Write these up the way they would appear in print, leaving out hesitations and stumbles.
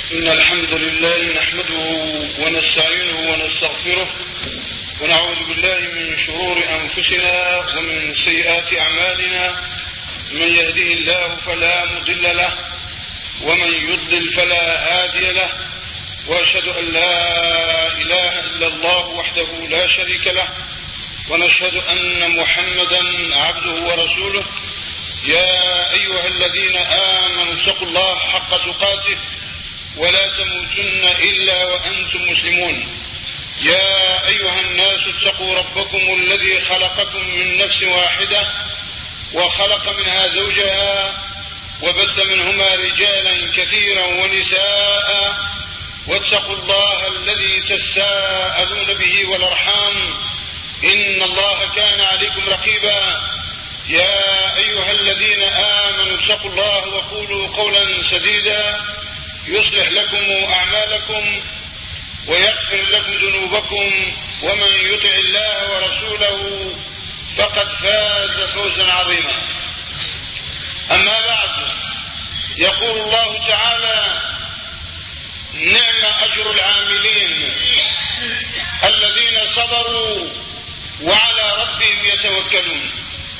إن الحمد لله نحمده ونستعينه ونستغفره ونعوذ بالله من شرور أنفسنا ومن سيئات أعمالنا. من يهده الله فلا مضل له ومن يضلل فلا هادي له، وأشهد أن لا إله إلا الله وحده لا شريك له، ونشهد أن محمدا عبده ورسوله. يا أيها الذين آمنوا اتقوا الله حق تقاته ولا تموتن إلا وأنتم مسلمون. يا أيها الناس اتقوا ربكم الذي خلقكم من نفس واحدة وخلق منها زوجها وبث منهما رجالا كثيرا ونساء، واتقوا الله الذي تساءلون به والأرحام إن الله كان عليكم رقيبا. يا أيها الذين آمنوا اتقوا الله وقولوا قولا سديدا يصلح لكم أعمالكم ويغفر لكم ذنوبكم، ومن يطع الله ورسوله فقد فاز فوزا عظيما. أما بعد، يقول الله تعالى: نعم أجر العاملين الذين صبروا وعلى ربهم يتوكلون.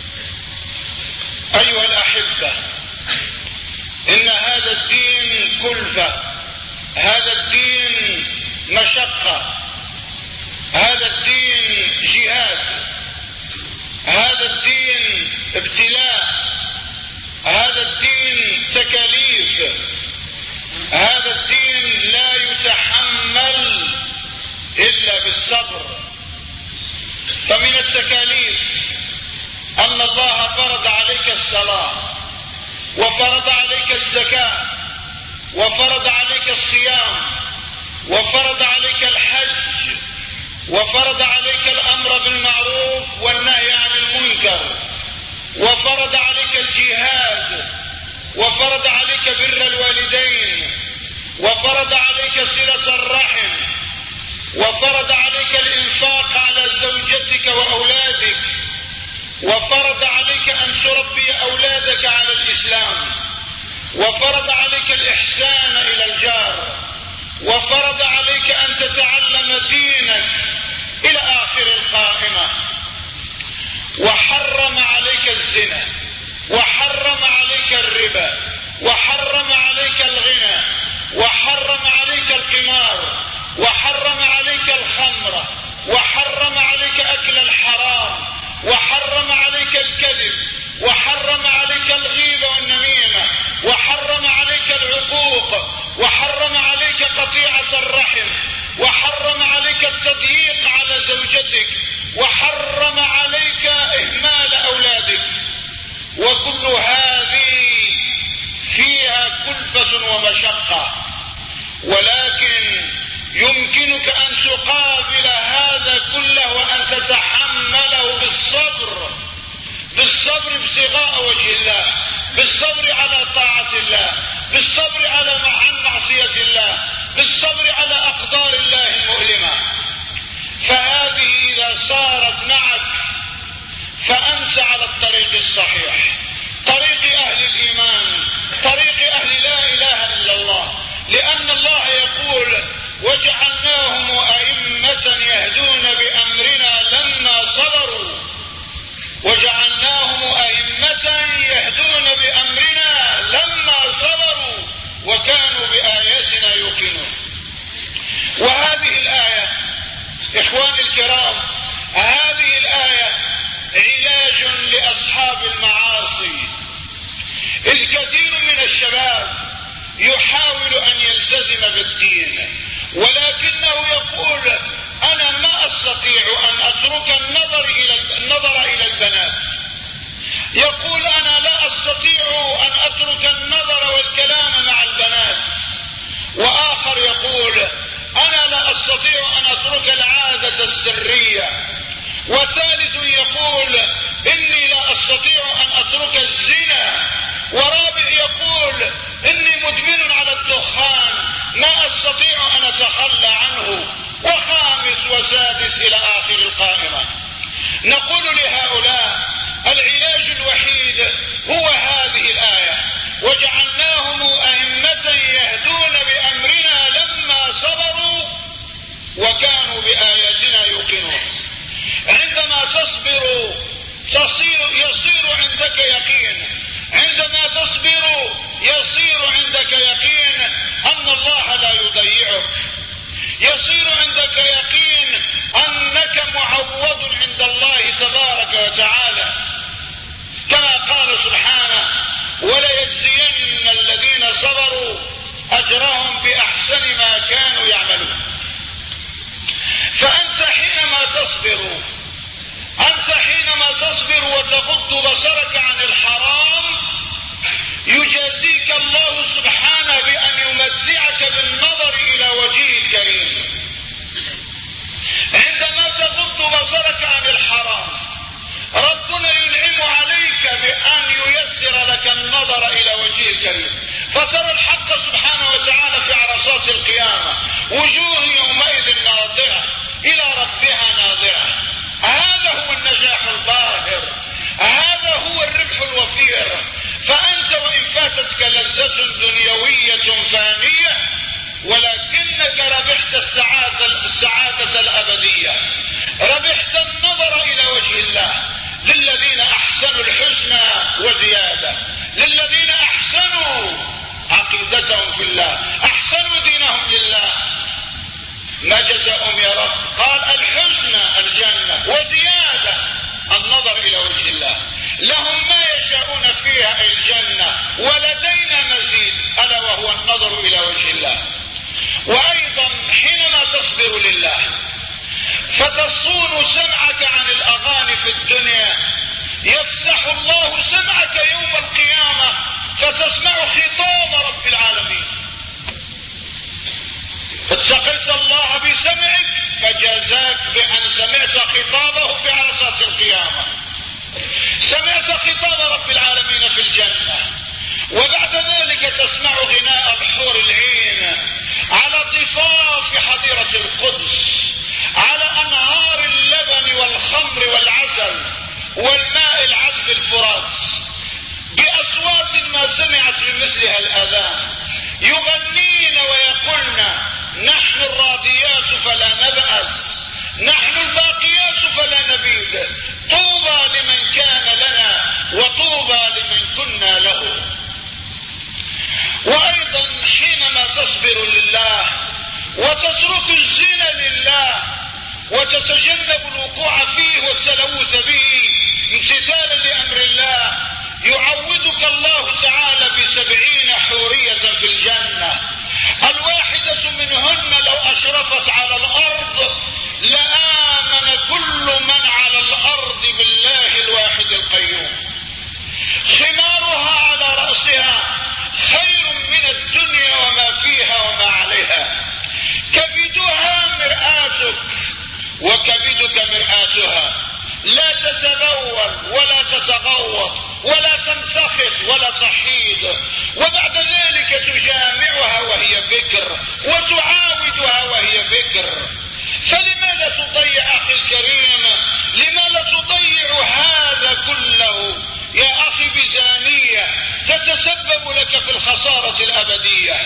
أيها الأحبة، إن هذا الدين كلفة، هذا الدين مشقة، هذا الدين جهاد، هذا الدين ابتلاء، هذا الدين تكاليف، هذا الدين لا يتحمل إلا بالصبر. فمن التكاليف أن الله فرض عليك الصلاة، وفرض عليك الزكاة، وفرض عليك الصيام، وفرض عليك الحج، وفرض عليك الأمر بالمعروف والنهي عن المنكر، وفرض عليك الجهاد، وفرض عليك بر الوالدين، وفرض عليك صلة الرحم، وفرض عليك الإنفاق على زوجتك وأولادك، وفرض عليك أن تربي أولادك على الإسلام، وفرض عليك الإحسان إلى الجار، وفرض عليك أن تتعلم دينك إلى آخر القائمة، وحرم عليك الزنا، وحرم عليك الربا، وحرم عليك الغنى، وحرم عليك القمار، وحرم عليك الخمر، وحرم عليك أكل الحرام، وحرم عليك الكذب، وحرم عليك الغيبة والنميمة، وحرم عليك العقوق، وحرم عليك قطيعة الرحم، وحرم عليك التضييق على زوجتك، وحرم عليك إهمال أولادك. وكل هذه فيها كلفة ومشقة، ولكن يمكنك أن تقابل هذا كله وأن تتحمله بالصبر، بالصبر ابتغاء وجه الله، بالصبر على طاعة الله، بالصبر على معصية الله، بالصبر على أقدار الله المؤلمة. فهذه إذا صارت معك فأنت على الطريق الصحيح، طريق أهل الإيمان، طريق أهل لا إله إلا الله. لأن الله يقول: وجعلناهم أئمة يهدون بأمرنا لما صبروا، وجعلناهم أئمة يهدون بأمرنا لما صبروا وكانوا بآياتنا يوقنون. وهذه الآية إخواني الكرام، هذه الآية علاج لأصحاب المعاصي، إذ كثير من الشباب يحاول أن يلتزم بالدين، ولكنه يقول: أنا ما أستطيع أن أترك النظر إلى البنات، يقول: أنا لا أستطيع أن أترك النظر والكلام مع البنات. وآخر يقول: أنا لا أستطيع أن أترك العادة السرية. وثالث يقول: إني لا أستطيع أن أترك الزنا. ورابع يقول: إني مدمن على الدخان، ما أستطيع أن أتخلى عنه. وخامس وسادس إلى آخر القائمة. نقول لهؤلاء: العلاج الوحيد هو هذه الآية: وجعلناهم أئمة يهدون بأمرنا أجرهم بأحسن ما كانوا يعملون. فأنت حينما تصبر وتغض بصرك عن الحرام يجازيك الله سبحانه بأن يمتعك بالنظر إلى وجهه الكريم. عندما تغض بصرك عن الحرام ربنا ينعم عليك بأن ييسر لك النظر إلى وجهه الكريم، فترى الحق سبحانه وتعالى في عرصات القيامة وجوه يومئذ ناظرة إلى ربها ناظرة. هذا هو النجاح الباهر، هذا هو الربح الوفير. فأنت وإن فاتتك لذة دنيوية فانية ولكنك ربحت السعادة الأبدية، ربحت النظر إلى وجه الله. للذين أحسنوا الحسنى وزيادة، للذين أحسنوا عقيدتهم في الله، أحسنوا دينهم لله. ما جزاؤهم يا رب؟ قال الحسنى الجنة وزيادة النظر إلى وجه الله. لهم ما يشاءون فيها أي الجنة ولدينا مزيد، ألا وهو النظر إلى وجه الله. وأيضا حينما تصبر لله فتصون سمعك عن الأغاني في الدنيا، يفسح الله سمعك يوم القيامة فتسمع خطاب رب العالمين. اتقيت الله بسمعك فجازاك بأن سمعت خطابه في عرصات القيامة، سمعت خطاب رب العالمين في الجنة. وبعد ذلك تسمع غناء الحور العين على ضفاف حظيرة القدس، على أنهار اللبن والخمر والعسل والماء العذب الفرات، بأصوات ما سمعت بمثلها الآذان، يغنين ويقولن نحن الراضيات فلا نبأس، نحن الباقيات فلا نبيد، طوبى لمن كان لنا وطوبى لمن كنا له. وأيضا حينما تصبر لله وتترك الزنا لله وتتجنب الوقوع فيه والتلوث به امتثالا لأمر الله، يعوضك الله تعالى ب70 حورية في الجنة. الواحدة منهن لو أشرفت على الأرض لآمن كل من على الأرض بالله الواحد القيوم. خمارها على رأسها خير من الدنيا وما فيها وما عليها. كبدها مرآتك وكبدك مرآتها، لا تتبول ولا تتغوط ولا تنتخط ولا تحيض، وبعد ذلك تجامعها وهي بكر وتعاودها وهي بكر. فلماذا تضيع أخي الكريم؟ لماذا تضيع هذا كله يا أخي بزانية تتسبب لك في الخسارة الأبدية؟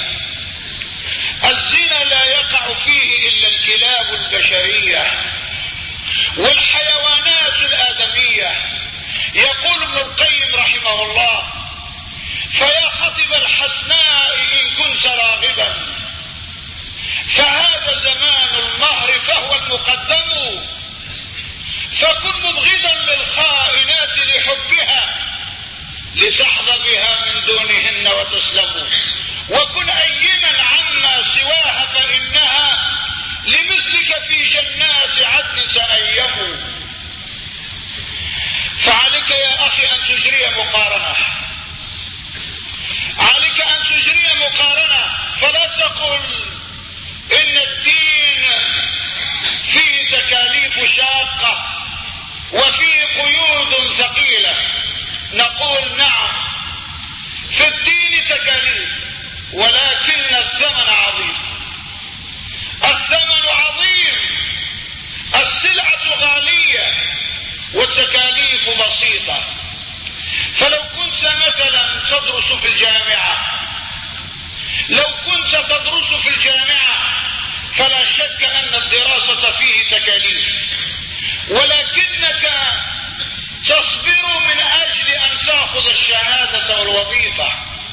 الزنا لا يقع فيه إلا الكلاب البشرية والحيوانات الآدمية. يقول ابن القيم رحمه الله: فيا خطب الحسناء إن كنت راغبا فهذا زمان المهر فهو المقدم، فكن مبغضا للخائنات لحبها لتحظى بها من دونهن وتسلم، وكن أيما عما سواها فإنها لمثلك في جنات عدن تأيم. فعليك يا أخي أن تجري مقارنة، عليك أن تجري مقارنة، فلا تقل إن الدين فيه تكاليف شاقة وفيه قيود ثقيلة. نقول نعم، في الدين تكاليف، ولكن الثمن عظيم، الثمن عظيم، السلعة غالية والتكاليف بسيطة. فلو كنت مثلا تدرس في الجامعة، لو كنت تدرس في الجامعة فلا شك أن الدراسة فيه تكاليف، ولكنك تصبر من أجل أن تأخذ الشهادة والوظيفة.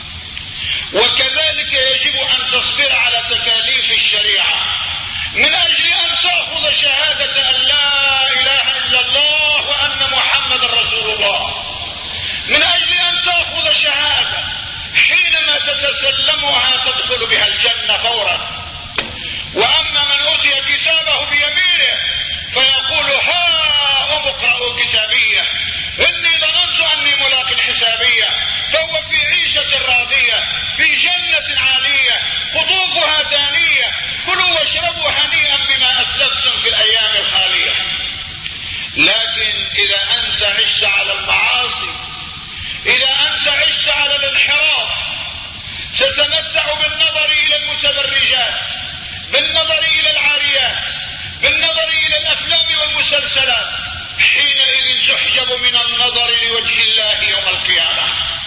وكذلك يجب أن تصبر على تكاليف الشريعة من أجل أن تأخذ شهادة أن لا إله إلا الله وأن محمد رسول الله، من أجل أن تأخذ شهادة حينما تتسلمها تدخل بها الجنة فورا. واما من اوتي كتابه بيمينه فيقول ها اقرأوا كتابيه اني ظننت اني ملاق حسابيه، فهو في عيشة راضية في جنة عالية قطوفها دانية، كلوا واشربوا هنيئا بما اسلفتم في الايام الخالية. لكن اذا انت عشت على المعاصي، اذا انت عشت على الانحراف، ستتمتع بالنظر الى المتبرجات، بالنظر الى العاريات، بالنظر الى الافلام والمسلسلات، حينئذ تحجب من النظر لوجه الله يوم القيامة.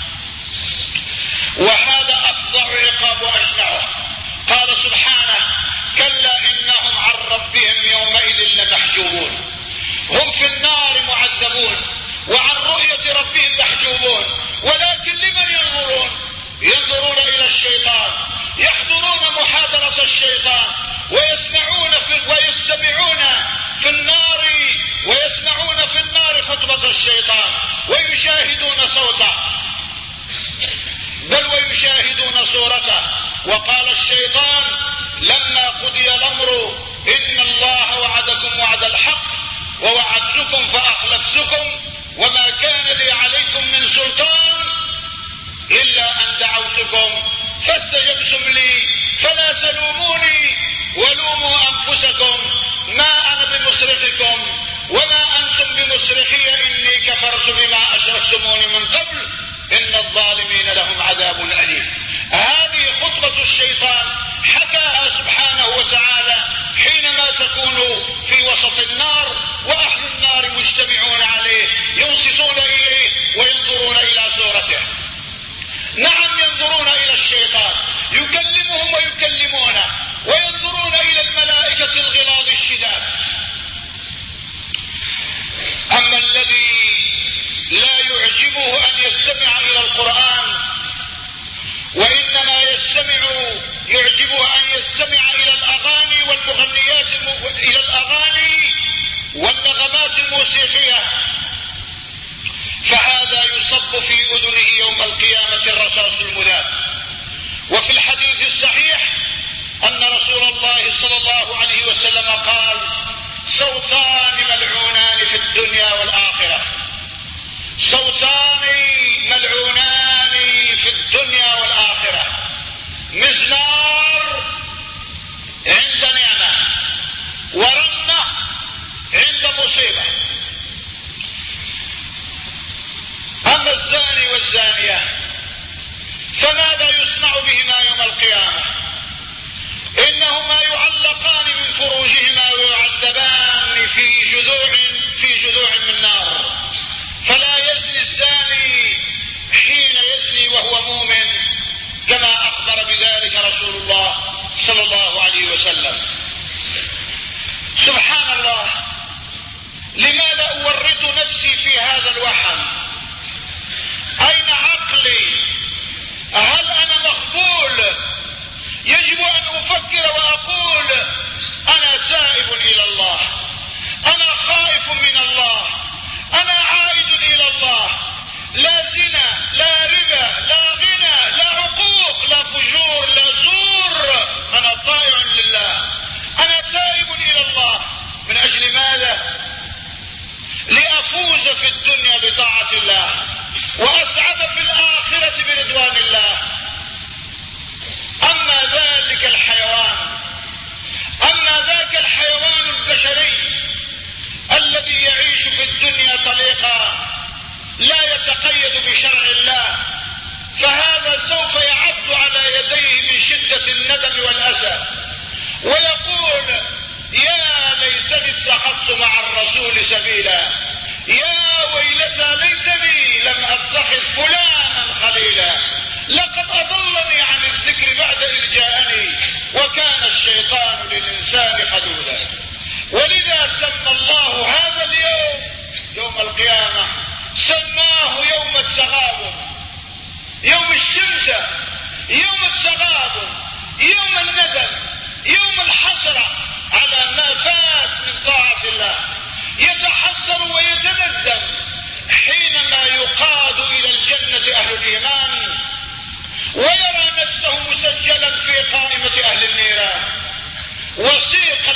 وهذا افظع عقاب واشنعه. قال سبحانه كلا انهم عن ربهم يومئذ لمحجوبون. هم في النار معذبون وعن رؤية ربهم محجوبون، ولكن لمن ينظرون؟ ينظرون الى الشيطان، يحضرون محاضرة الشيطان، ويسمعون في النار خطبة الشيطان، ويشاهدون صوته بل ويشاهدون صورته. وقال الشيطان لما قضي الامر ان الله وعدكم وعد الحق ووعدتكم فاخلفتكم وما كان لي عليكم من سلطان الا ان دعوتكم فاستجبتم لي فلا تلوموني ولوموا انفسكم ما انا بمصرخكم وما انتم بمصرخي اني كفرت بما اشركتموني من قبل ان الظالمين لهم عذاب اليم. هذه خطبة الشيطان حكاها سبحانه وتعالى حينما تكون في وسط النار واهل النار مجتمعون عليه ينصتون اليه وينظرون الى صورته. نعم ينظرون الى الشيطان يكلمهم ويكلمونه، وينظرون الى الملائكة الغلاظ الشداد. اما الذي لا يعجبه ان يستمع الى القرآن، وانما يعجبه ان يستمع الى الاغاني والمغنيات الى الاغاني والنغمات الموسيقية، فهذا يصب في اذنه يوم القيامة الرصاص المذاب. وفي الحديث الصحيح ان رسول الله صلى الله عليه وسلم قال صوتان ملعونان في الدنيا والآخرة، صوتان ملعونان في الدنيا والآخرة، مزمار عند نعمة ورنة عند مصيبة. أما الزاني والزانية فماذا يصنع بهما يوم القيامة؟ إنهما يعلقان من فروجهما ويعذبان في جذوع من نار. فلا يزني الزاني حين يزني وهو مؤمن كما أخبر بذلك رسول الله صلى الله عليه وسلم. سبحان الله، لماذا أورط نفسي في هذا الوحم؟ أين عقلي؟ هل أنا مخبول؟ يجب أن أفكر وأقول أنا تائب إلى الله، أنا خائف من الله، أنا عائد إلى الله، لا زنا لا ربا لا غنى لا عقوق لا فجور لا زور، أنا طائع لله، أنا تائب إلى الله. من أجل ماذا؟ لأفوز في الدنيا بطاعة الله وأسعد في الآخرة برضوان الله. أما ذاك الحيوان البشري الذي يعيش في الدنيا طليقا لا يتقيد بشرع الله، فهذا سوف يعض على يديه من شدة الندم والأسى ويقول يا ليتني اتخذت مع الرسول سبيلا، يا ويلتى ليتني لم اتخذ فلانا خليلا، لقد اضلني عن الذكر بعد اذ جاءني وكان الشيطان للانسان خذولا. ولذا سمى الله هذا اليوم يوم القيامة، سماه يوم التغابن، يوم الشمسة، يوم التغابن، يوم الندم، يوم الحسرة على ما فات من طاعة الله. يتحسر ويتندم حينما يقاد إلى الجنة أهل الإيمان ويرى نفسه مسجلا في قائمة أهل النيران. وسيق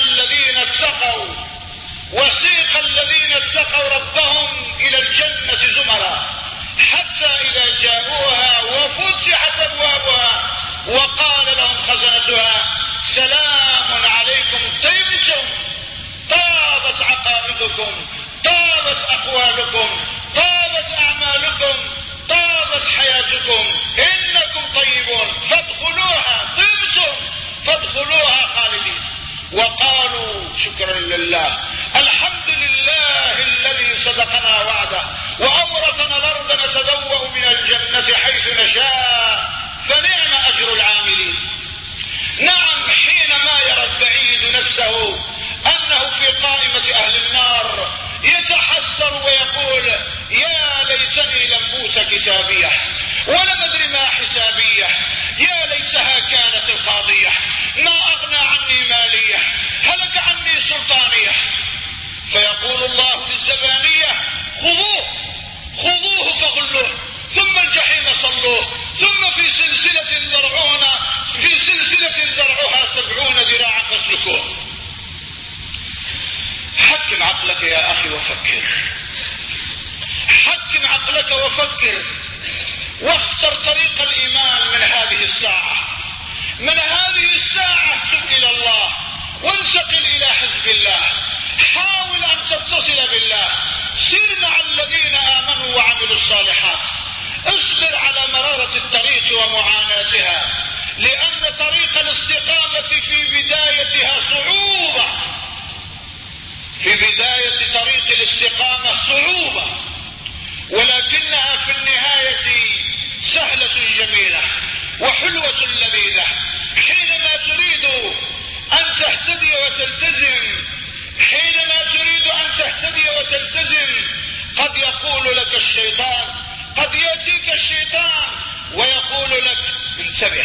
الذين اتقوا ربهم إلى الجنة زمرا حتى إذا جاءوها وفتحت أبوابها وقال لهم خزنتها سلام عليكم طبتم طابت عقائدكم طابت أقوالكم طابت أعمالكم طابت حياتكم إنكم طيبون فادخلوها طبتم فادخلوها خالدين. وقالوا شكرا لله الحمد لله الذي صدقنا وعده وأورثنا الأرض نتبوأ من الجنة حيث نشاء فنعم أجر العاملين. نعم، حينما يرى البعيد نفسه أنه في قائمة أهل النار يتحسر ويقول يا ليتني لم أوت كتابيه ولم أدر ما حسابيه يا ليتها كانت القاضية ما أغنى عني ماليه هلك عني سلطانيه. فيقول الله للزبانية خذوه فغلوه ثم الجحيم صلوه ثم في سلسلة ذرعها 70 ذراعا فاسلكوه. حكم عقلك يا أخي وفكر، حكم عقلك وفكر واختر طريق الإيمان من هذه الساعة. من هذه الساعة تب إلى الله وانتقل إلى حزب الله، حاول أن تتصل بالله، سر مع الذين آمنوا وعملوا الصالحات، اصبر على مرارة الطريق ومعاناتها، لأن طريق الاستقامة في بدايتها صعوبة، في بداية طريق الاستقامة صعوبة، ولكنها في النهاية سهلة جميلة وحلوة لذيذة. حينما تريد أن تهتدي وتلتزم، حينما تريد أن تهتدي وتلتزم قد يقول لك الشيطان، قد يأتيك الشيطان ويقول لك انتبه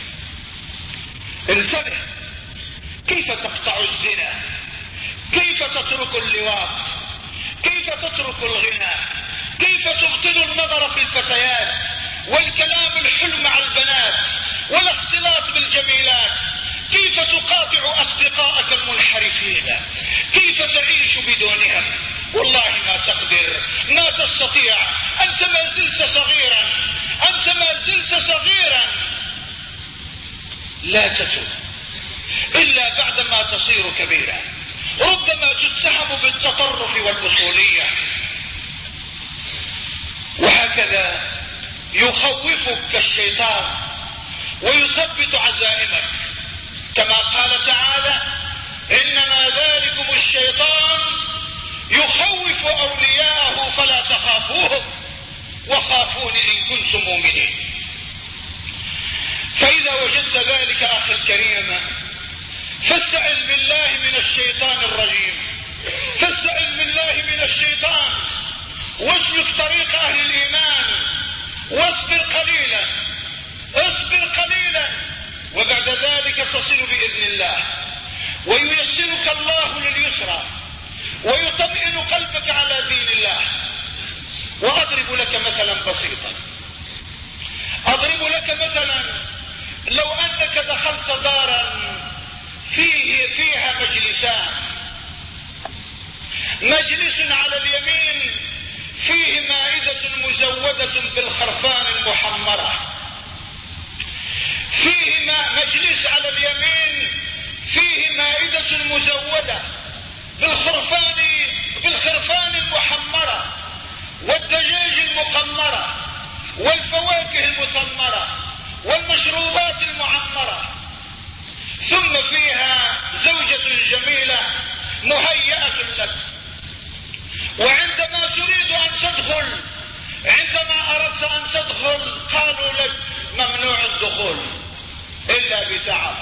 انتبه، كيف تقطع الزنا، كيف تترك اللواط، كيف تترك الغنى، كيف تبطل النظر في الفتيات والكلام الحلم مع البنات والاختلاط بالجميلات، كيف تقاطع أصدقائك المنحرفين، كيف تعيش بدونهم. والله ما تقدر، ما تستطيع، أنت ما زلت صغيرا، أنت ما زلت صغيرا. لا تتوب إلا بعدما تصير كبيرا، ربما تتهم بالتطرف والأصولية. وهكذا يخوفك الشيطان ويثبت عزائمك، كما قال تعالى إنما ذلكم الشيطان يخوف أولياءه فلا تخافوهم وخافون إن كنتم مؤمنين. فإذا وجدت ذلك أخي الكريم فاستعذ بالله من الشيطان الرجيم، فاستعذ بالله من الشيطان واسلك طريق أهل الإيمان واصبر قليلا، اصبر قليلا، وبعد ذلك تصل بإذن الله وييسرك الله لليسرى ويطمئن قلبك على دين الله. وأضرب لك مثلا بسيطا، أضرب لك مثلا، لو أنك دخلت دارا فيها مجلسان، مجلس على اليمين فيه مائدة مزودة بالخرفان المحمرة، فيه مجلس على اليمين فيه مائدة مزودة بالخرفان المحمرة والدجاج المقمرة والفواكه المثمرة والمشروبات المعمرة، ثم فيها زوجة جميلة مهيئة لك. وعندما تريد أن تدخل، عندما أردت أن تدخل قالوا لك ممنوع الدخول إلا بتعب،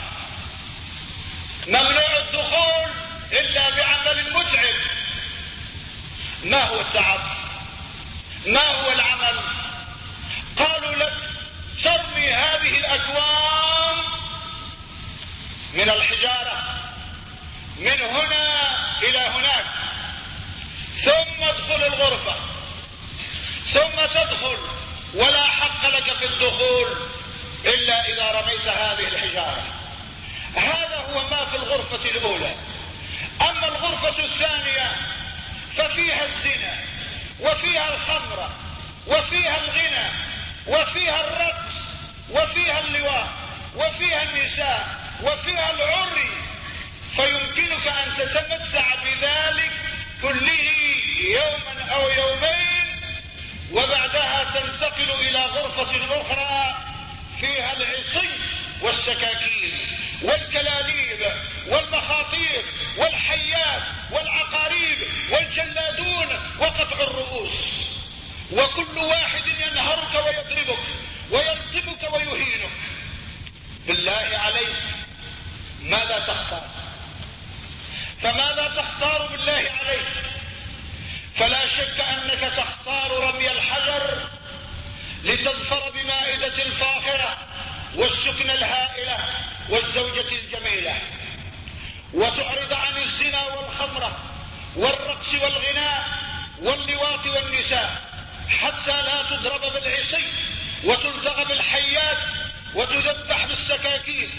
ممنوع الدخول إلا بعمل متعب. ما هو التعب؟ ما هو العمل؟ قالوا لك ترمي هذه الأكوام من الحجارة من هنا إلى هناك، ثم ادخل الغرفة، ثم تدخل ولا حق لك في الدخول إلا إذا رميت هذه الحجارة. هذا هو ما في الغرفة الأولى. أما الغرفة الثانية ففيها الزنا وفيها الخمرة وفيها الغنى وفيها الرقص وفيها اللواء وفيها النساء وفيها العري، فيمكنك أن تتمتع بذلك كله يوما أو يومين، وبعدها تنتقل إلى غرفة أخرى فيها العصي والسكاكين والكلاليب والمخاطير والحيات والعقاريب والجلادون وقطع الرؤوس، وكل واحد ينهرك ويضربك ويرتبك ويهينك. بالله عليك ماذا تختار؟ فماذا تختار بالله عليك؟ فلا شك أنك تختار رمي الحجر لتظفر بمائدة الفاخرة والسكن الهائلة والزوجة الجميلة، وتعرض عن الزنا والخمرة والرقص والغناء واللواط والنساء، حتى لا تضرب بالعصي وتلتغى بالحيات وتذبح بالسكاكين.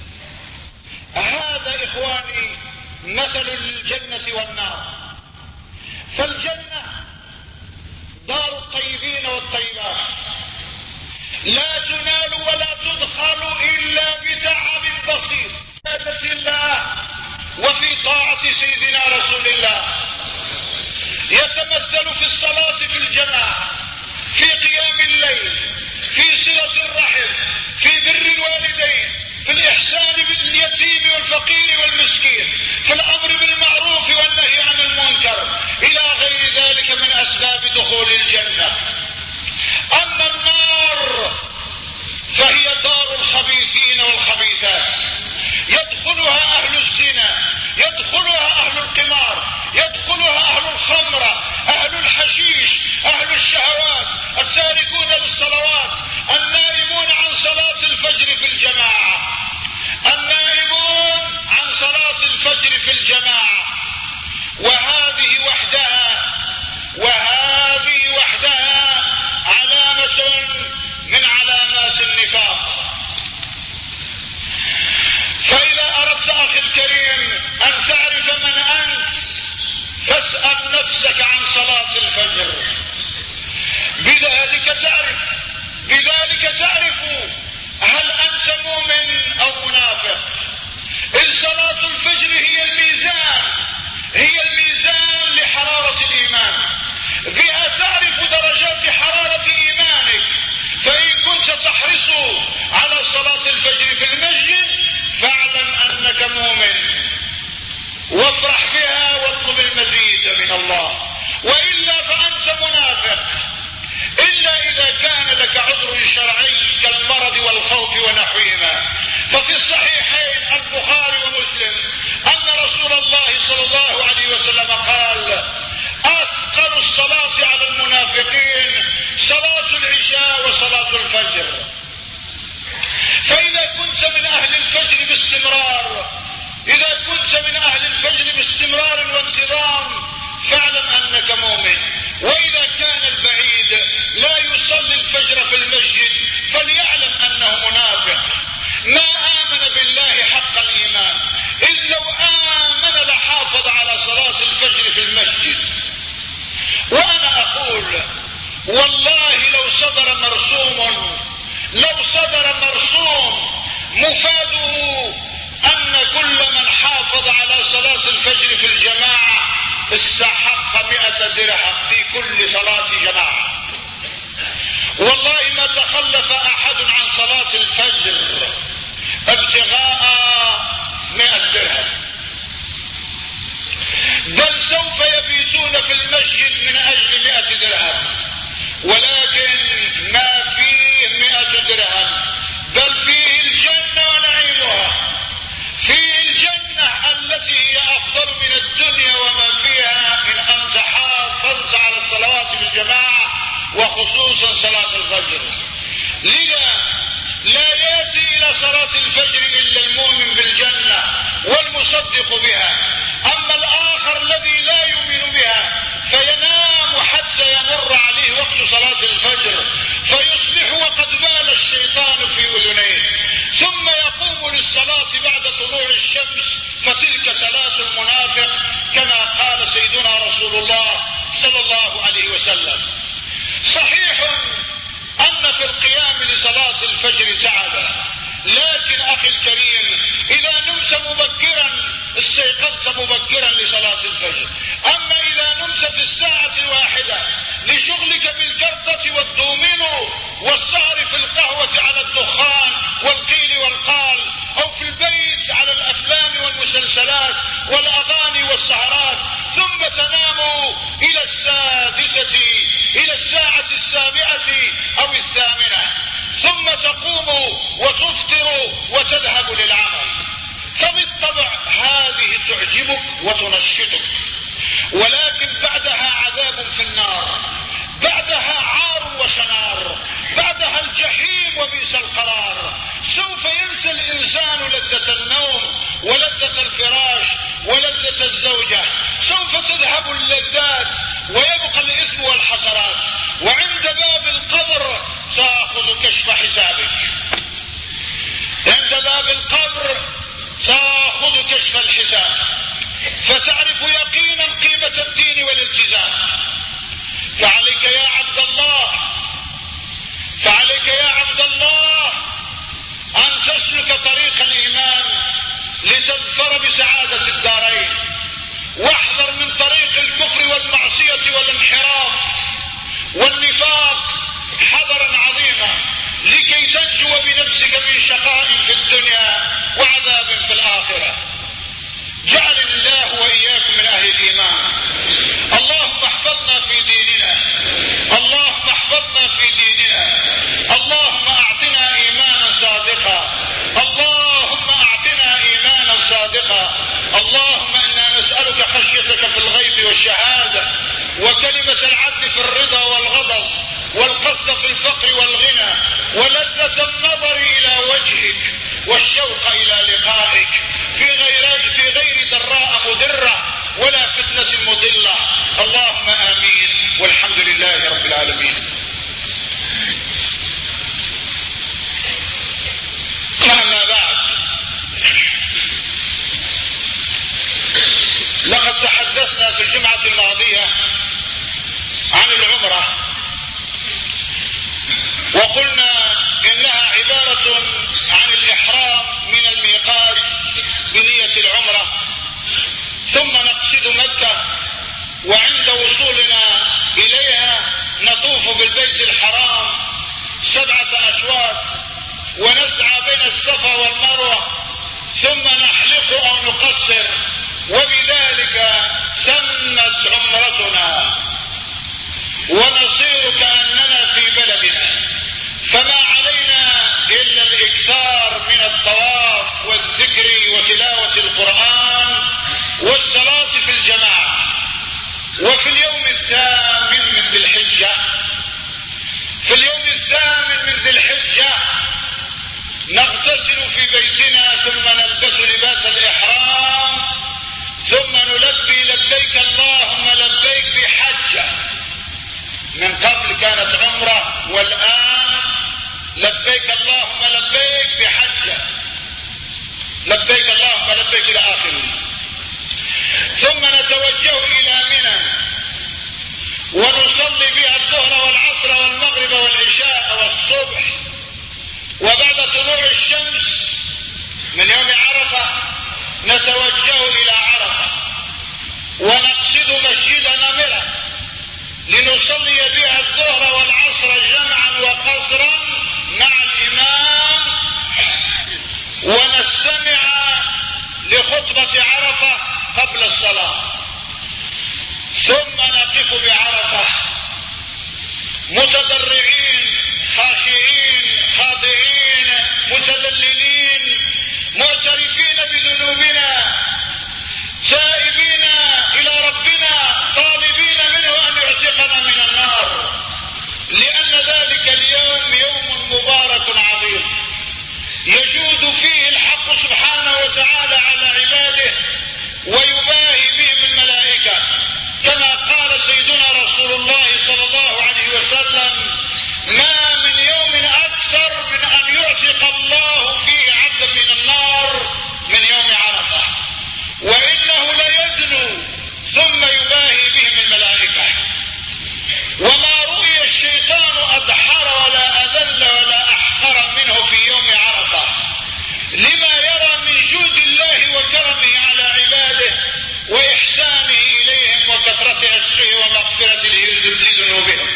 هذا إخواني مثل الجنة والنار. فالجنة دار الطيبين والطيبات، لا تنال ولا تدخل إلا بتعب بسيط في عبادة الله وفي طاعة سيدنا رسول الله، يتمثل في الصلاة في الجماعة، في قيام الليل، في صلة الرحم، في بر الوالدين، في الإحسان باليتيم والفقير والمسكين، في الأمر بالمعروف والنهي عن المنكر، إلى غير ذلك من أسباب دخول الجنة. أما النار فهي دار الخبيثين والخبيثات، يدخلها أهل الزنا، يدخلها أهل القمار، يدخلها أهل الخمرة، أهل الحشيش، أهل الشهوات، التاركون للصلوات، النائمون عن صلاة الفجر في الجماعة، النائمون عن صلاة الفجر في الجماعة. وهذه وحدها علامة من علامات النفاق. فإذا أردت أخي الكريم أن تعرف من أنت فاسأل نفسك عن صلاة الفجر، بذلك تعرف هل أنت مؤمن أو منافق. إن صلاة الفجر هي الميزان لحرارة الإيمان، بها تعرف درجات حرارة إيمانك. فإن كنت تحرص على صلاة الفجر في المسجد فاعلم أنك مؤمن، وافرح بها واطلب المزيد من الله، وإلا فأنت منافق، إلا إذا كان لك عذر شرعي كالمرض والخوف ونحوهما. ففي الصحيحين البخاري ومسلم أن رسول الله صلى الله عليه وسلم قال: أثقل الصلاة على المنافقين صلاة العشاء وصلاة الفجر. فإذا كنت من أهل الفجر باستمرار وانتظام فاعلم أنك مؤمن. وإذا كان البعيد لا يصلي الفجر في المسجد فليعلم أنه منافق، ما آمن بالله حق الإيمان، إذ لو آمن لحافظ على صلاة الفجر في المسجد. وأنا أقول والله لو صدر مرسوم مفاده أن كل من حافظ على صلاة الفجر في الجماعة استحق 100 درهم في كل صلاة جماعة. والله ما تخلف أحد عن صلاة الفجر ابتغاء 100 درهم، بل سوف يبيتون في المسجد من أجل 100 درهم، ولكن ما فيه 100 درهم، بل فيه الجنة ونعيمها، فيه الجنة التي هي أفضل من الدنيا وما فيها إن أنت حافظت على الصلوات بالجماعة وخصوصا صلاة الفجر. لذا لا يأتي إلى صلاة الفجر إلا المؤمن بالجنة والمصدق بها. أما الآخر الذي لا يؤمن بها فينام حتى يمر على عليه وقت صلاة الفجر فيصبح وقد بال الشيطان في أذنيه، ثم يقوم للصلاة بعد طلوع الشمس، فتلك صلاة المنافق كما قال سيدنا رسول الله صلى الله عليه وسلم. صحيح أن في القيام لصلاة الفجر سعادة، لكن أخي الكريم إذا نمت مبكرا استيقظت مبكرا لصلاة الفجر، أما إذا نمت في الساعة الواحدة لشغلك بالكرتة والدومينو والسهر في القهوة على الدخان والقيل والقال، أو في البيت على الأفلام والمسلسلات والأغاني والسهرات، ثم تنام إلى إلى الساعة 7 أو 8، ثم تقوم وتفطر وتذهب للعمل، فبالطبع هذه تعجبك وتنشطك، ولكن بعدها عذاب في النار، بعدها عار وشنار، بعدها الجحيم وبئس القرار. سوف ينسى الإنسان لذة النوم ولذة الفراش ولذة الزوجة، سوف تذهب اللذات ويبقى الإثم والحسرات، وعند باب القبر تأخذ كشف حسابك، عند باب القبر تأخذ كشف الحساب، فتعرف يقينا قيمة الدين والالتزام. فعليك يا عبد الله أن تسلك طريق الإيمان لتظفر بسعادة الدارين، واحذر من طريق الكفر والمعصية والانحراف والنفاق حذرا عظيما لكي تنجو بنفسك من شقاء في الدنيا وعذاب في الآخرة. جعلني الله وإياكم من أهل الإيمان. اللهم احفظنا في ديننا، اللهم احفظنا في ديننا، اللهم أعطنا إيمانا صادقا، اللهم أعطنا إيمانا صادقا. اللهم إنا نسألك خشيتك في الغيب والشهادة، وكلمة العدل في الرضا والغضب، والقصد في الفقر والغنى، ولذة النظر إلى وجهك والشوق إلى لقائك في غير ضراء مضرة ولا فتنة مضلة. اللهم آمين، والحمد لله رب العالمين. أما بعد، لقد تحدثنا في الجمعة الماضية عن العمرة، وقلنا إنها عبارة عن الإحرام من الميقات بنية العمرة، ثم نقصد مكة، وعند وصولنا إليها نطوف بالبيت الحرام 7 أشواط، ونسعى بين الصفا والمروة، ثم نحلق أو نقصر، وبذلك تمت عمرتنا ونصير كأننا في بلدنا، فما علينا إلا الإكثار من الطواف والذكر وتلاوة القرآن والصلاة في الجماعة. وفي اليوم الثامن من ذي الحجة، في اليوم الثامن من ذي الحجة نغتسل في بيتنا، ثم نلبس لباس الإحرام، ثم نلبي لبيك اللهم لبيك بحجة. من قبل كانت عمرة، والآن لبيك اللهم لبيك بحجة، لبيك اللهم لبيك إلى آخره. ثم نتوجه إلى منى ونصلي بها الظهر والعصر والمغرب والعشاء والصبح، وبعد طلوع الشمس من يوم عرفة نتوجه إلى عرفة، ونقصد مسجد نمرة لنصلي بها الظهر والعصر جمعا وقصرا مع الإمام، ونستمع لخطبة عرفة قبل الصلاة، ثم نقف بعرفة متضرعين خاشعين خاضعين متذللين معترفين بذنوبنا، تائبين إلى ربنا طالبين منه أن يعتقنا من النار، لأن ذلك اليوم يوم مبارك عظيم يجود فيه الحق سبحانه وتعالى على عباده ويباهي بهم الملائكة، كما قال سيدنا رسول الله صلى الله عليه وسلم: ما من يوم أكثر من أن يعتق الله فيه عبدا من النار من يوم عرفة، وإنه ليدنو ثم يباهي بهم الملائكة. وما رؤي الشيطان أدحر ولا أذل ولا أحقر منه في يوم عرفة، لما يرى من جود الله وكرمه على عباده وإحسانه إليهم وكثرة عتقه ومغفرته لذنوبهم.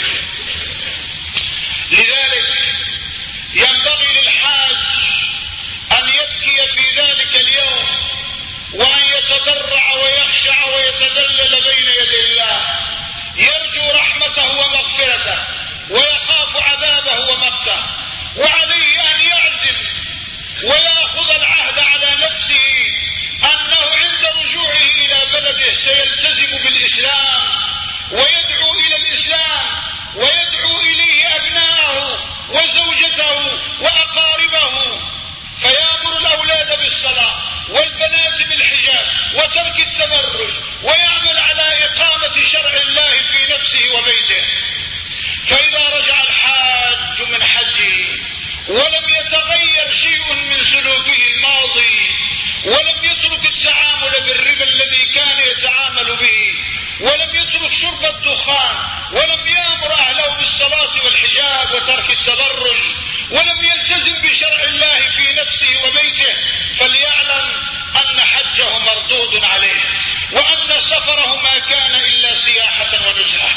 لذلك ينبغي للحاج أن يبكي في ذلك اليوم، وأن يتضرع ويخشع ويتذلل بين يدي الله، يرجو رحمته ومغفرته ويخاف عذابه ومقته. وعليه أن يعزم ويأخذ العهد على نفسه أنه عند رجوعه إلى بلده سيلتزم بالإسلام ويدعو إلى الإسلام ويدعو إليه أبناءه وزوجته وأقاربه، فيأمر الأولاد بالصلاة والبنات بالحجاب وترك التبرج، ويعمل على إقامة شرع الله في نفسه وبيته. فإذا رجع الحاج من حجه ولم يتغير شيء من سلوكه الماضي، ولم يترك التعامل بالربا الذي كان يتعامل به، ولم يترك شرب الدخان، ولم يأمر أهله بالصلاة والحجاب وترك التبرج، ولم يلتزم بشرع الله في نفسه وبيته، فليعلم أن حجه مردود عليه، وأن سفره ما كان إلا سياحة ونزهة.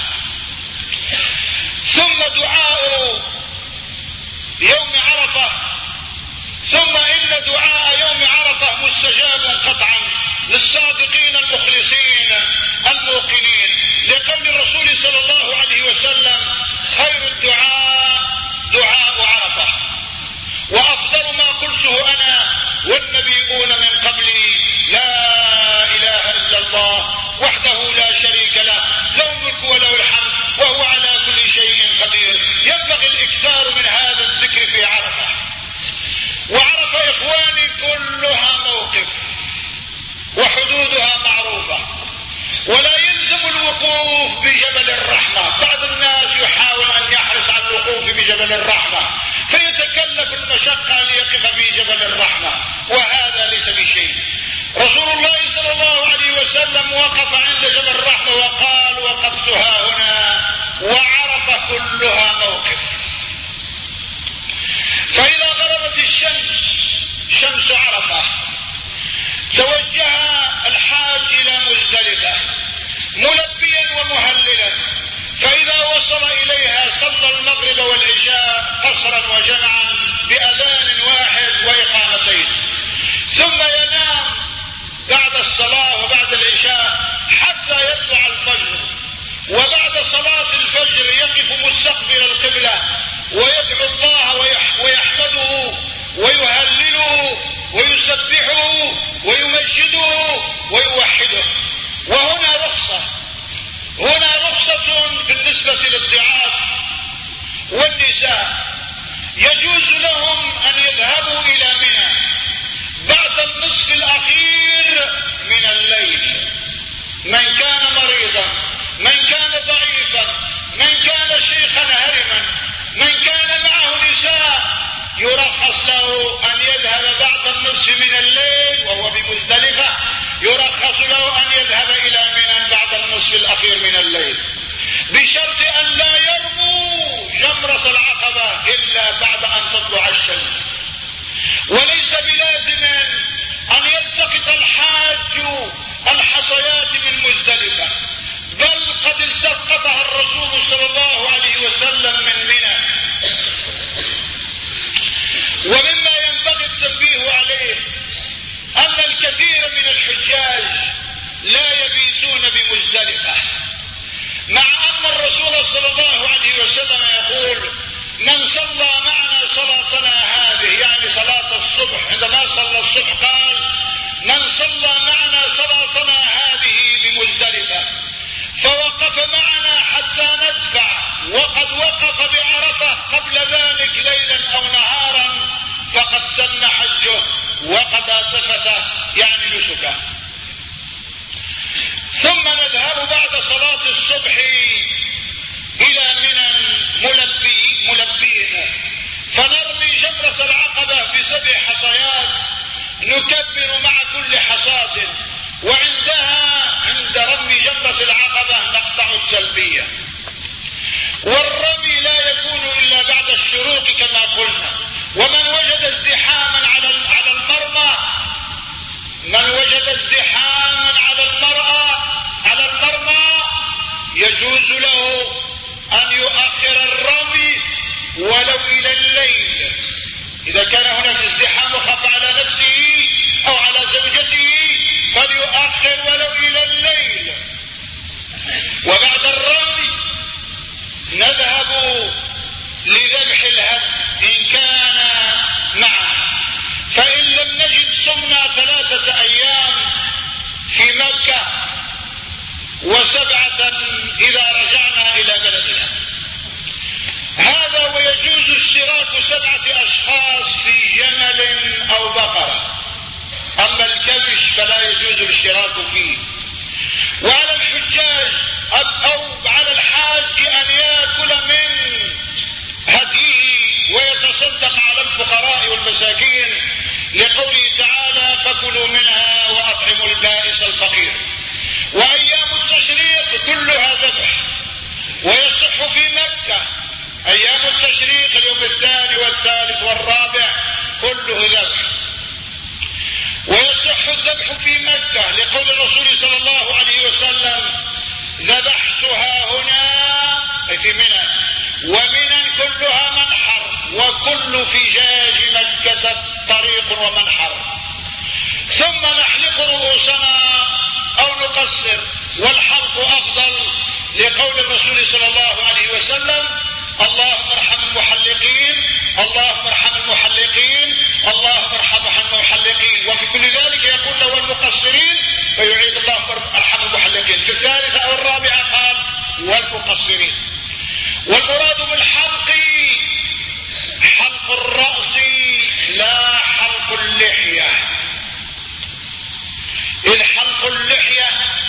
ثم دعاء يوم عرفة، ثم إن دعاء يوم عرفة مستجاب قطعا للصادقين المخلصين الموقنين، لقول الرسول صلى الله عليه وسلم: خير الدعاء دعاء عرفة، وأفضل ما قلته أنا والنبيون من قبلي: لا إله إلا الله وحده لا شريك له، له الملك وله الحمد وهو على كل شيء قدير. ينبغي الإكثار من هذا الذكر في عرفة. وعرفة إخواني كلها موقف وحدودها معروفة، ولا يلزم الوقوف بجبل الرحمة. بعض الناس يحاول أن يحرص على الوقوف بجبل الرحمة فيتكلف المشقة ليقف في جبل الرحمة، وهذا ليس بشيء. رسول الله صلى الله عليه وسلم وقف عند جبل الرحمة وقال: وقفت ها هنا. وعرفة كلها موقف. فإذا غربت الشمس، شمس عرفة، توجه الحاج إلى مزدلفة ملبيا ومهللا، فإذا وصل إليها صلى المغرب والعشاء قصرا وجمعا بأذان واحد وإقامتين، ثم ينام بعد الصلاة وبعد العشاء حتى يطلع الفجر، وبعد صلاة الفجر يقف مستقبل القبلة ويدعو الله ويحمده ويهلله ويسبحه ويمجده ويوحده. وهنا رخصة بالنسبة للضعاف والنساء، يجوز لهم أن يذهبوا إلى منى بعد النصف الأخير من الليل، من كان مريضا، من كان ضعيفا، من كان شيخا هرما، من كان معه نساء، يرخص له أن يذهب بعد النصف من الليل وهو بمزدلفة، يرخص له أن يذهب إلى منى بعد النصف الأخير من الليل، بشرط أن لا يرموا جمرة العقبة إلا بعد أن تطلع الشمس. وليس بلازم أن يلتقط الحاج الحصيات من مزدلفة، بل قد التقطها الرسول صلى الله عليه وسلم من منى. ومما ينبغي التنبيه عليه أن الكثير من الحجاج لا يبيتون بمزدلفة، مع أن الرسول صلى الله عليه وسلم يقول: من صلى معنا صلاتنا هذه، يعني صلاة الصبح، عندما صلى الصبح قال: من صلى معنا صلاتنا هذه بمزدلفة فوقف معنا حتى ندفع، وقد وقف بعرفة قبل ذلك ليلا أو نهارا، فقد تم حجه وقد تفت يعني نسكه. ثم نذهب بعد صلاة الصبح إلى منى ملبين، فنرمي جمرة العقبة ب7 حصيات، نكبر مع كل حصاة، وعندها عند رمي جمرة العقبة نقطع التلبية. والرمي لا يكون إلا بعد الشروق كما قلنا. ومن وجد ازدحاما على المرمى، من وجد ازدحاما على المرمى يجوز له أن يؤخر الرمي ولو إلى الليل. إذا كان هناك ازدحام وخاف على نفسه أو على زوجته فليؤخر ولو إلى الليل. وبعد الرمي نذهب لذبح الهدي إن كان معنا، فإن لم نجد صمنا 3 أيام في مكة و7 إذا رجعنا إلى بلدنا. هذا ويجوز اشتراك 7 أشخاص في جمل أو بقرة، أما الكبش فلا يجوز الاشتراك فيه. وعلى الحجاج أو على الحاج أن يأكل من هديه ويتصدق على الفقراء والمساكين، لقوله تعالى فكلوا منها وأطعموا البائس الفقير. وأيام التشريق كلها ذبح، ويصح في مكة أيام التشريق اليوم 2 والثالث والرابع كله ذبح. ويصح الذبح في مكة لقول الرسول صلى الله عليه وسلم ذبحتها هنا أي في منى، ومنى كلها منحر، وكل فجاج مكة طريق ومنحر. ثم نحلق رؤوسنا أو نقصر، والحلق أفضل لقول الرسول صلى الله عليه وسلم اللهم ارحم المحلقين، اللهم ارحم المحلقين، اللهم ارحم المحلقين. وفي كل ذلك يقول والمقصرين فيعيد اللهم ارحم المحلقين. في الثالثة أو الرابعة قال والمقصرين. والمراد بالحلق حلق الرأس لا حلق اللحية، إذ حلق اللحية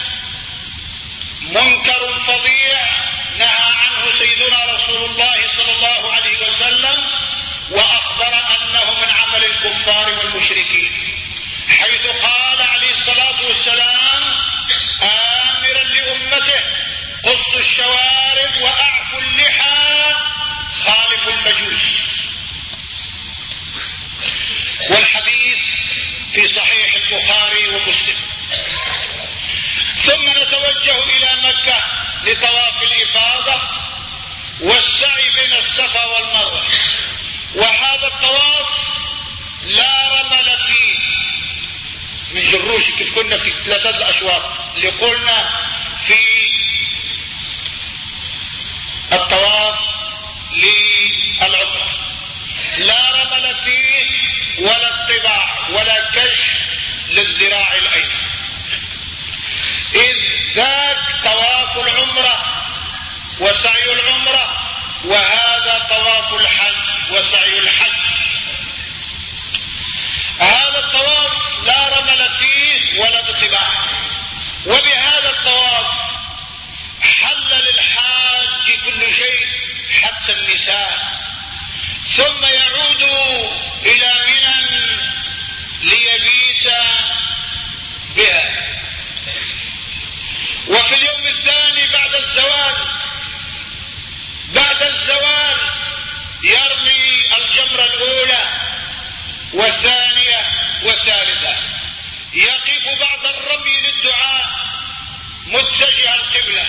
منكر فظيع نهى عنه سيدنا رسول الله صلى الله عليه وسلم، وأخبر أنه من عمل الكفار والمشركين، حيث قال عليه الصلاة والسلام آمرا لأمته قصوا الشوارب وأعفوا اللحى خالفوا المجوس. والحديث في صحيح البخاري ومسلم. ثم نتوجه إلى مكة لطواف الإفاضة والسعي بين الصفا والمروة. وهذا الطواف لا رمل فيه من جروش كيف كنا في 3 أشواط اللي قلنا في الطواف للعمرة، لا رمل فيه ولا اطباع ولا كشف للذراع الأيمن، إذ ذاك طواف العمرة وسعي العمرة، وهذا طواف الحج وسعي الحج. هذا الطواف لا رمل فيه ولا اطباع. وبهذا الطواف حل للحاج كل شيء حتى النساء، ثم يعود إلى منى ليبيت بها. وفي اليوم الثاني بعد الزوال يرمي الجمرة الأولى والثانية والثالثة، يقف بعد الرمي للدعاء متجه القبلة.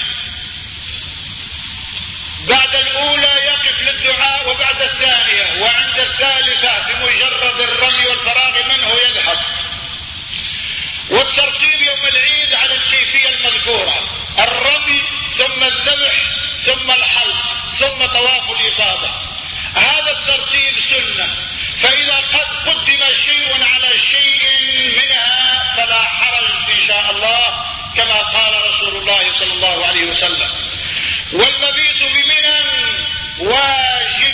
بعد الأولى يقف للدعاء وبعد الثانية، وعند الثالثة بمجرد الرمي والفراغ منه يذهب. والترتيب يوم العيد على الكيفية المذكورة: الرمي ثم الذبح ثم الحلق ثم طواف الإفاضة. هذا الترتيب سنة، فإذا قد قدم شيء على شيء منها فلا حرج إن شاء الله، كما قال رسول الله صلى الله عليه وسلم. والمبيت بمنى واجب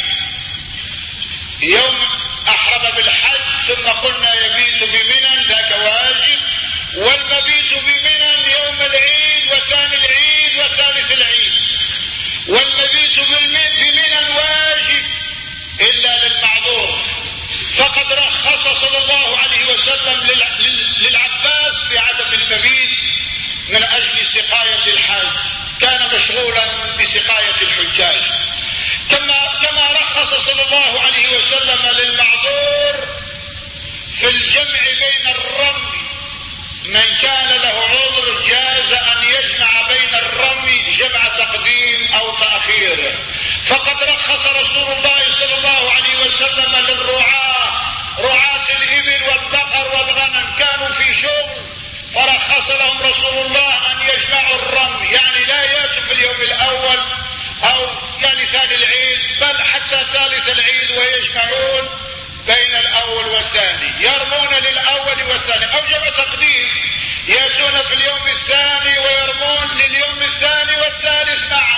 يوم أحرم بالحج، ثم قلنا يبيت بمنى ذاك واجب. والمبيت بمنى يوم العيد وثاني العيد وثالث العيد. والمبيت بمنى واجب إلا للمعذور، فقد رخص صلى الله عليه وسلم للعباس في عدم المبيت من أجل سقاية الحاج، كان مشغولا بسقاية الحجاج. كما رخص صلى الله عليه وسلم للمعذور في الجمع بين الرمي، من كان له عذر جاز أن يجمع بين الرمي جمع تقديم أو تأخير. فقد رخص رسول الله صلى الله عليه وسلم رعاة الإبل والبقر والغنم كانوا في شغل، فرخص لهم رسول الله أن يجمعوا الرمي، يعني لا يأتوا في اليوم الأول أو يعني ثاني العيد، بل حتى ثالث العيد ويجمعون بين الأول والثاني، يرمون للأول والثاني، أو جمع تقديم يأتون في اليوم الثاني ويرمون لليوم الثاني والثالث معا.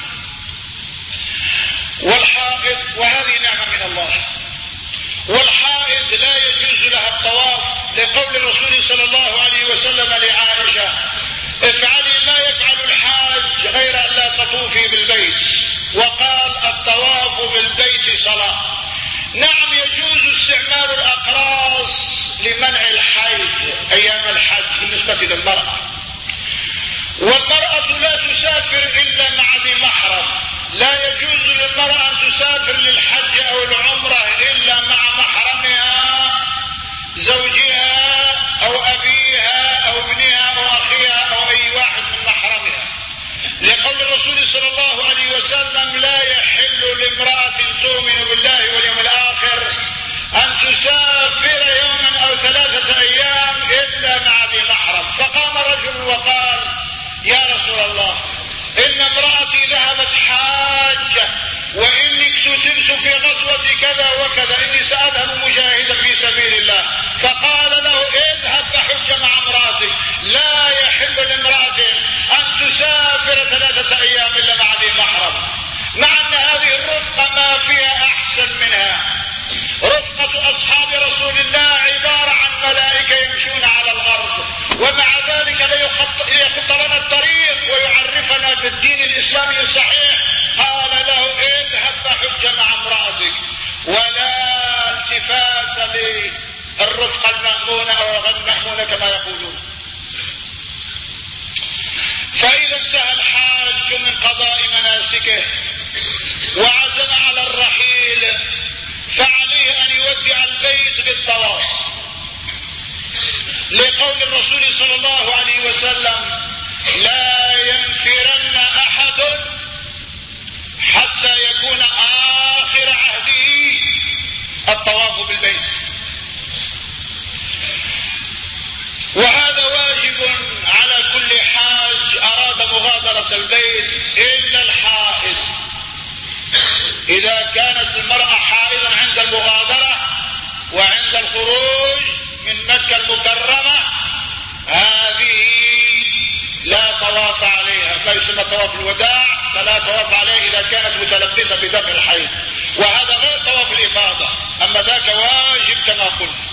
والحائض، وهذه نعمة من الله، والحائض لا يجوز لها الطواف لقول الرسول صلى الله عليه وسلم لعائشة: افعلي ما يفعل الحاج غير أن لا تطوفي بالبيت. وقال: الطواف بالبيت صلاة. نعم يجوز استعمال الأقراص لمنع الحيض أيام الحج بالنسبة للمرأة، والمرأة لا تسافر إلا مع ذي محرم، لا يجوز للمرأة أن تسافر للحج أو العمرة إلا مع محرمها، زوجها أو أبيها أو ابنها أو أخيها أو أي واحد من محرمها، لقول الرسول صلى الله عليه وسلم: لا يحل لامرأة تؤمن بالله واليوم الآخر أن تسافر يوما أو 3 أيام إلا مع ذي محرم. فقام رجل وقال: يا رسول الله، إن امرأتي ذهبت حاجة وإني اكتتبت في غزوة كذا وكذا، إني سأذهب مجاهدا في سبيل الله. فقال له: اذهب فحج مع امرأتك، لا يحل لامرأة أن تسافر 3 أيام إلا مع ذي محرم. مع أن هذه الرفقة ما فيها أحسن منها. رفقة أصحاب رسول الله عبارة عن ملائكة يمشون على الأرض، ومع ذلك ليخط لنا الطريق ويعرفنا بالدين الإسلامي الصحيح. قال له: اذهب فحج مع امرأتك، ولا التفات للرفقة المأمونة أو غير المأمونة كما يقولون. فإذا انتهى الحاج من قضاء مناسكه وعزم على الرحيل، فعليه أن يودع البيت بالطواف، لقول الرسول صلى الله عليه وسلم: لا ينفرن أحد حتى يكون آخر عهده الطواف بالبيت. وهذا واجب على كل حاج أراد مغادرة البيت إلا الحائض. إذا كانت المرأة حائضا عند المغادرة وعند الخروج من مكة المكرمة، هذه لا طواف عليها، ما يسمى طواف الوداع، فلا طواف عليها إذا كانت متلبسة بدم الحيض، وهذا غير طواف الإفاضة، أما ذاك واجب كما قلنا.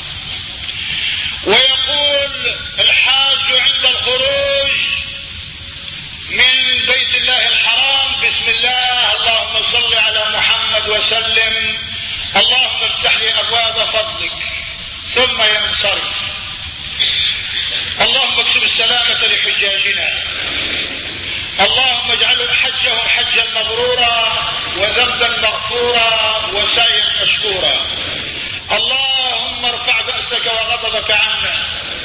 ويقول الحاج عند الخروج من بيت الله الحرام: بسم الله، اللهم صل على محمد وسلم، اللهم افتح لي أبواب فضلك، ثم ينصرف. اللهم اكتب السلامة لحجاجنا، اللهم اجعل حجهم حجا مبرورا وذنبا مغفورا وسعيا مشكورا. اللهم ارفع بأسك وغضبك عنا،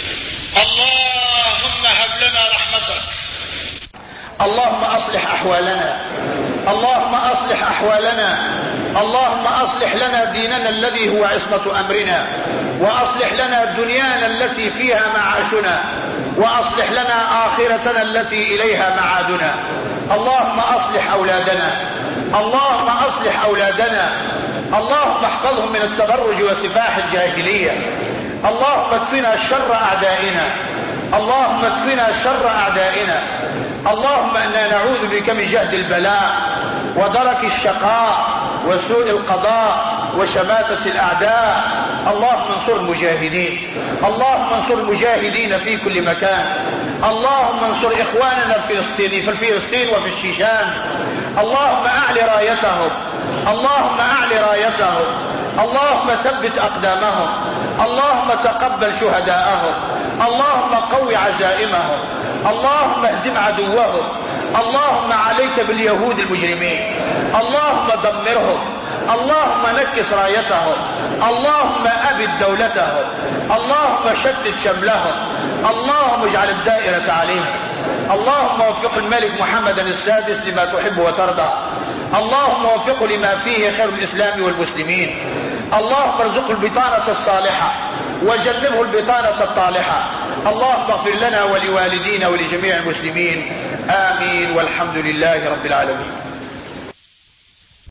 اللهم هب لنا رحمتك. اللهم أصلح أحوالنا، اللهم أصلح أحوالنا، اللهم أصلح لنا ديننا الذي هو عصمة أمرنا، وأصلح لنا دنيانا التي فيها معاشنا، وأصلح لنا آخرتنا التي إليها معادنا. اللهم أصلح أولادنا، اللهم أصلح أولادنا، اللهم احفظهم من التبرج وسفاح الجاهلية. اللهم اكفنا شر أعدائنا، اللهم اكفنا شر أعدائنا. اللهم إنا نعوذ بك من جهد البلاء ودرك الشقاء وسوء القضاء وشماتة الأعداء. اللهم انصر المجاهدين، اللهم انصر المجاهدين في كل مكان، اللهم انصر إخواننا الفلسطينيين في فلسطين وفي الشيشان، اللهم أعل رايتهم، اللهم أعل رايتهم، اللهم ثبت أقدامهم، اللهم تقبل شهداءهم، اللهم قوي عزائمهم، اللهم اهزم عدوهم، اللهم عليك باليهود المجرمين، اللهم دمرهم، اللهم نكس رايتهم، اللهم أبد دولتهم، اللهم شتت شملهم، اللهم اجعل الدائرة عليهم، اللهم وفق الملك محمد السادس لما تحب وترضى، اللهم وفقه لما فيه خير الإسلام والمسلمين، اللهم ارزقه البطانة الصالحة وجنبه البطانة الطالحة، اللهم اغفر لنا ولوالدينا ولجميع المسلمين، آمين، والحمد لله رب العالمين.